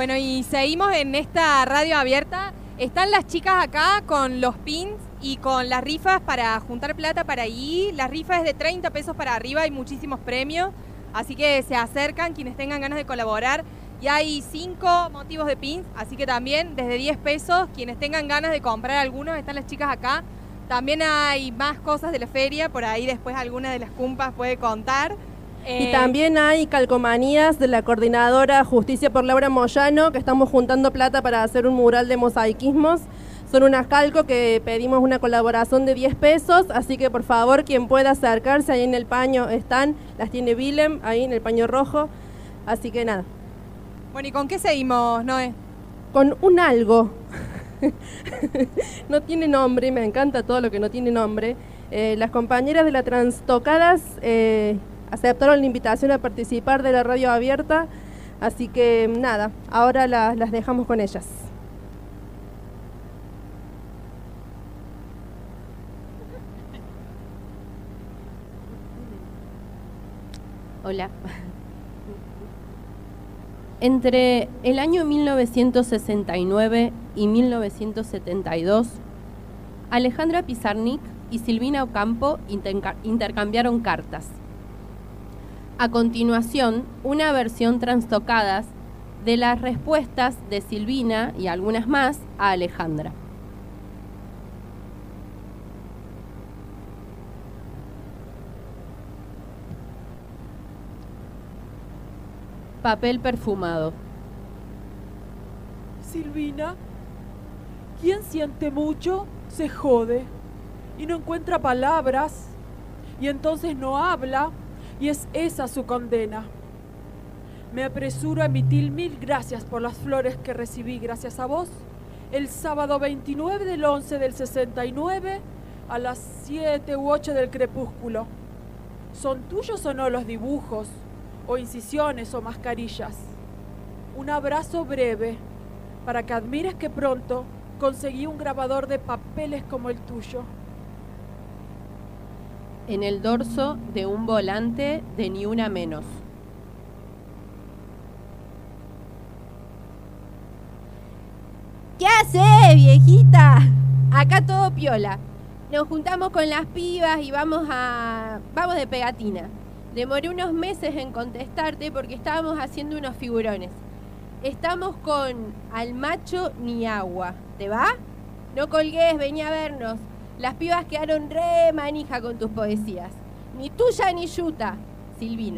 Bueno, y seguimos en esta radio abierta. Están las chicas acá con los pins y con las rifas para juntar plata para ahí. La rifa es de 30 pesos para arriba, hay muchísimos premios, así que se acercan quienes tengan ganas de colaborar. Y hay 5 motivos de pins, así que también desde 10 pesos, quienes tengan ganas de comprar algunos, están las chicas acá. También hay más cosas de la feria, por ahí después alguna de las cumpas puede contar. Y también hay calcomanías de la coordinadora Justicia por Laura Moyano, que estamos juntando plata para hacer un mural de mosaicismos. Son unas calco que pedimos una colaboración de 10 pesos, así que por favor quien pueda acercarse, ahí en el paño están, las tiene Willem, ahí en el paño rojo, así que nada. Bueno, ¿y con qué seguimos, Noé? Con un algo. No tiene nombre, me encanta todo lo que no tiene nombre. Las compañeras de la Transtocadas aceptaron la invitación a participar de la radio abierta, así que nada, ahora las dejamos con ellas. Hola. Entre el año 1969 y 1972, Alejandra Pizarnik y Silvina Ocampo intercambiaron cartas. A continuación, una versión trastocadas de las respuestas de Silvina y algunas más a Alejandra. Papel perfumado. Silvina, quien siente mucho se jode y no encuentra palabras y entonces no habla y es esa su condena. Me apresuro a emitir 1000 gracias por las flores que recibí gracias a vos el sábado 29 del 11 del 69 a las 7 u 8 del crepúsculo. ¿Son tuyos o no los dibujos? O incisiones o mascarillas. Un abrazo breve para que admires que pronto conseguí un grabador de papeles como el tuyo. En el dorso de un volante de Ni Una Menos. ¿Qué haces, viejita? Acá todo piola. Nos juntamos con las pibas y vamos de pegatina. Demoré unos meses en contestarte porque estábamos haciendo unos figurones. Estamos con Al Macho Ni Agua. ¿Te va? No colgues, vení a vernos. Las pibas quedaron re manija con tus poesías. Ni tuya ni yuta, Silvina.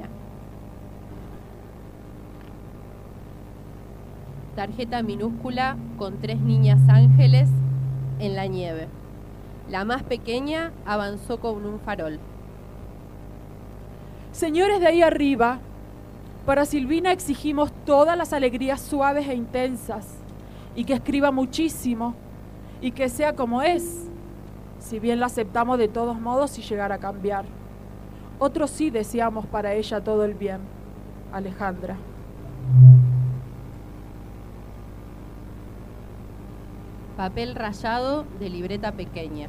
Tarjeta minúscula con 3 niñas ángeles en la nieve. La más pequeña avanzó con un farol. Señores de ahí arriba, para Silvina exigimos todas las alegrías suaves e intensas, y que escriba muchísimo, y que sea como es, si bien la aceptamos de todos modos si llegara a cambiar. Otros sí deseamos para ella todo el bien. Alejandra. Papel rayado de libreta pequeña.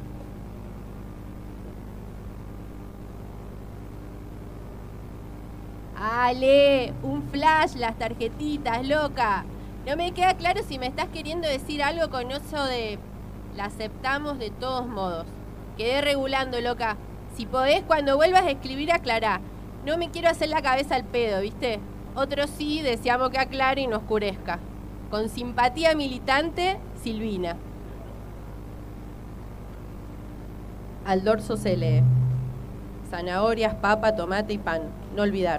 Ale, un flash, las tarjetitas, loca. No me queda claro si me estás queriendo decir algo con eso de la aceptamos de todos modos. Quedé regulando, loca. Si podés, cuando vuelvas a escribir, aclará. No me quiero hacer la cabeza al pedo, ¿viste? Otros sí deseamos que aclare y no oscurezca. Con simpatía militante, Silvina. Al dorso se lee: zanahorias, papa, tomate y pan. No olvidar.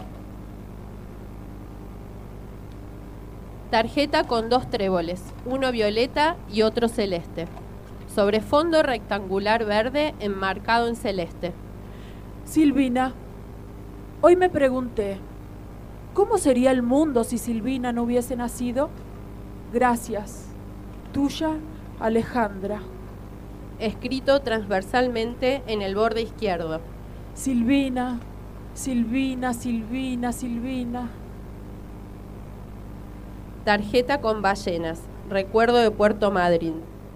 Tarjeta con 2 tréboles, uno violeta y otro celeste. Sobre fondo rectangular verde enmarcado en celeste. Silvina, hoy me pregunté, ¿cómo sería el mundo si Silvina no hubiese nacido? Gracias. Tuya, Alejandra. Escrito transversalmente en el borde izquierdo. Silvina, Silvina, Silvina, Silvina. Tarjeta con ballenas. Recuerdo de Puerto Madryn.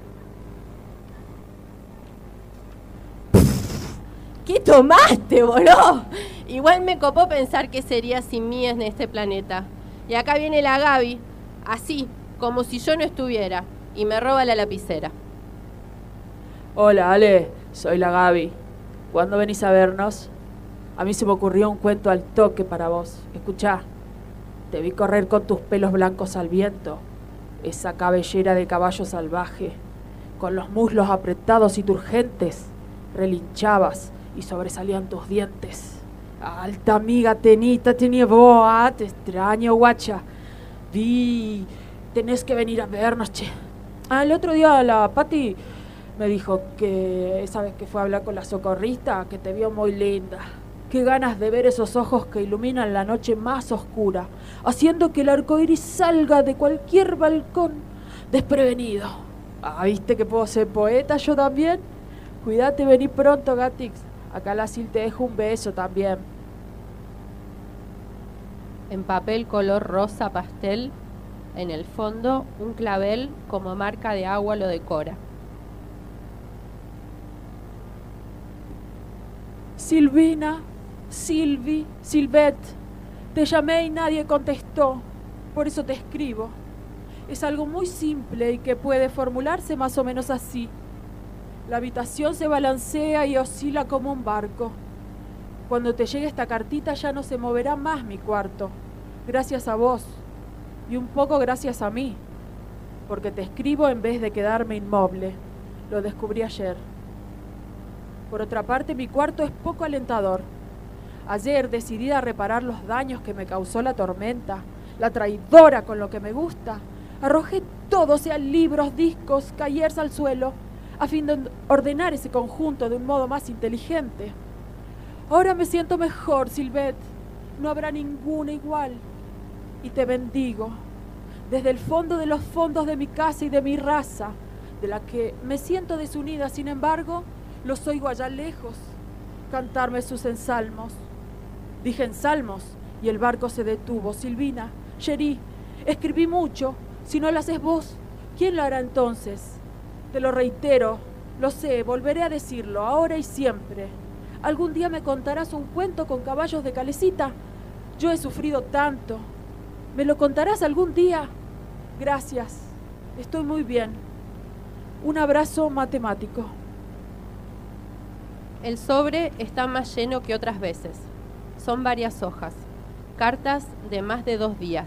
¿Qué tomaste, boludo? Igual me copó pensar qué sería sin mí en este planeta. Y acá viene la Gaby. así, como si yo no estuviera, y me roba la lapicera. Hola, Ale, soy la Gaby. ¿Cuándo venís a vernos? A mí se me ocurrió un cuento al toque para vos. Escuchá, te vi correr con tus pelos blancos al viento, esa cabellera de caballo salvaje, con los muslos apretados y turgentes, relinchabas y sobresalían tus dientes. Alta amiga tenía vos, te extraño, guacha. Tenés que venir a vernos, che. El otro día la Pati me dijo que esa vez que fue a hablar con la socorrista, que te vio muy linda. Qué ganas de ver esos ojos que iluminan la noche más oscura, haciendo que el arco iris salga de cualquier balcón desprevenido. ¿Viste que puedo ser poeta yo también? Cuídate, vení pronto, Gatix. Acá la Sil te dejo un beso también. En papel color rosa pastel, en el fondo, un clavel como marca de agua lo decora. Silvina, Silvet, te llamé y nadie contestó, por eso te escribo. Es algo muy simple y que puede formularse más o menos así. La habitación se balancea y oscila como un barco. Cuando te llegue esta cartita ya no se moverá más mi cuarto, gracias a vos y un poco gracias a mí, porque te escribo en vez de quedarme inmóvil. Lo descubrí ayer. Por otra parte, mi cuarto es poco alentador. Ayer, decidida a reparar los daños que me causó la tormenta, la traidora con lo que me gusta, arrojé todo, sean libros, discos, cahiers al suelo, a fin de ordenar ese conjunto de un modo más inteligente. Ahora me siento mejor, Silvet. No habrá ninguna igual. Y te bendigo, desde el fondo de los fondos de mi casa y de mi raza, de la que me siento desunida, sin embargo, los oigo allá lejos cantarme sus ensalmos. Dije ensalmos y el barco se detuvo. Silvina, Sherry, escribí mucho. Si no lo haces vos, ¿quién lo hará entonces? Te lo reitero, lo sé, volveré a decirlo, ahora y siempre. ¿Algún día me contarás un cuento con caballos de calecita? Yo he sufrido tanto. ¿Me lo contarás algún día? Gracias, estoy muy bien. Un abrazo matemático. El sobre está más lleno que otras veces. Son varias hojas, cartas de más de 2 días.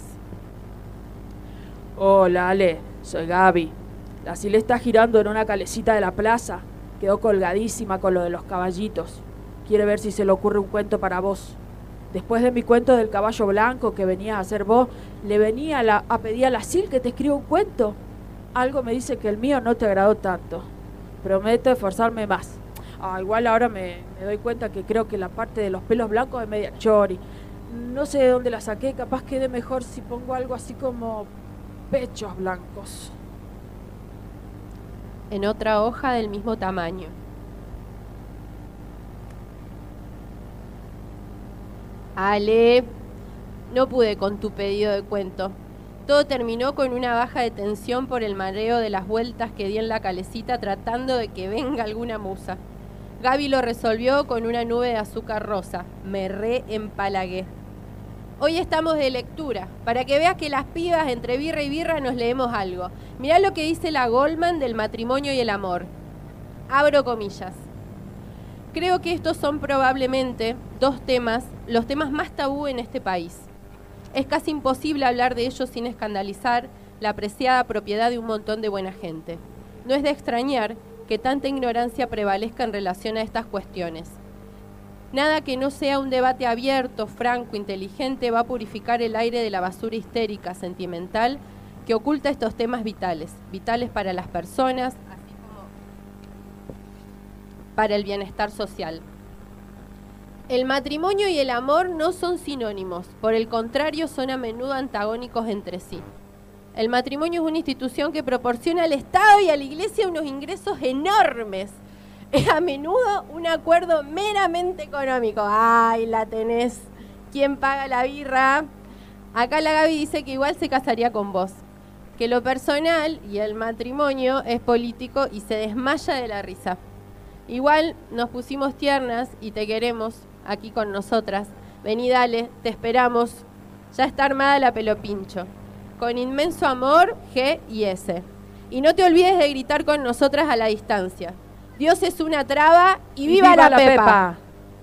Hola, Ale, soy Gaby. La Sil está girando en una calecita de la plaza. Quedó colgadísima con lo de los caballitos. Quiere ver si se le ocurre un cuento para vos. Después de mi cuento del caballo blanco que venía a hacer vos, le venía a pedir a la Sil que te escriba un cuento. Algo me dice que el mío no te agradó tanto. Prometo esforzarme más. Igual ahora me doy cuenta que creo que la parte de los pelos blancos es media chori. No sé de dónde la saqué, capaz quede mejor si pongo algo así como pechos blancos. En otra hoja del mismo tamaño. Ale, no pude con tu pedido de cuento. Todo terminó con una baja de tensión por el mareo de las vueltas que di en la calecita tratando de que venga alguna musa. Gaby lo resolvió con una nube de azúcar rosa. Me reempalagué. Hoy estamos de lectura, para que veas que las pibas entre birra y birra nos leemos algo. Mirá lo que dice la Goldman del matrimonio y el amor. Abro comillas. Creo que estos son probablemente los temas más tabú en este país. Es casi imposible hablar de ellos sin escandalizar la apreciada propiedad de un montón de buena gente. No es de extrañar que tanta ignorancia prevalezca en relación a estas cuestiones. Nada que no sea un debate abierto, franco, inteligente va a purificar el aire de la basura histérica, sentimental, que oculta estos temas vitales para las personas, así como para el bienestar social. El matrimonio y el amor no son sinónimos, por el contrario son a menudo antagónicos entre sí. El matrimonio es una institución que proporciona al Estado y a la Iglesia unos ingresos enormes. Es a menudo un acuerdo meramente económico. ¡Ay, la tenés! ¿Quién paga la birra? Acá la Gaby dice que igual se casaría con vos. Que lo personal y el matrimonio es político y se desmaya de la risa. Igual nos pusimos tiernas y te queremos aquí con nosotras. Vení, dale, te esperamos. Ya está armada la pelopincho. Con inmenso amor, G y S. Y no te olvides de gritar con nosotras a la distancia. Dios es una traba y viva, la Pepa.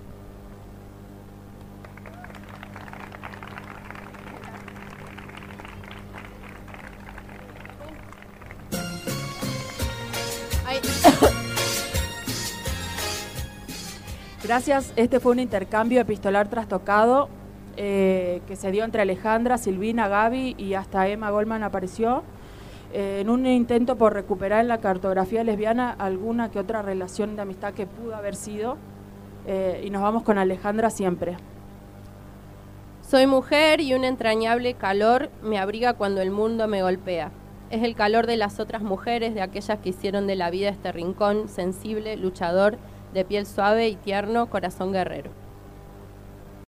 Gracias, este fue un intercambio epistolar trastocado que se dio entre Alejandra, Silvina, Gaby y hasta Emma Goldman apareció, en un intento por recuperar en la cartografía lesbiana alguna que otra relación de amistad que pudo haber sido, y nos vamos con Alejandra siempre. Soy mujer y un entrañable calor me abriga cuando el mundo me golpea. Es el calor de las otras mujeres, de aquellas que hicieron de la vida este rincón sensible, luchador, de piel suave y tierno, corazón guerrero.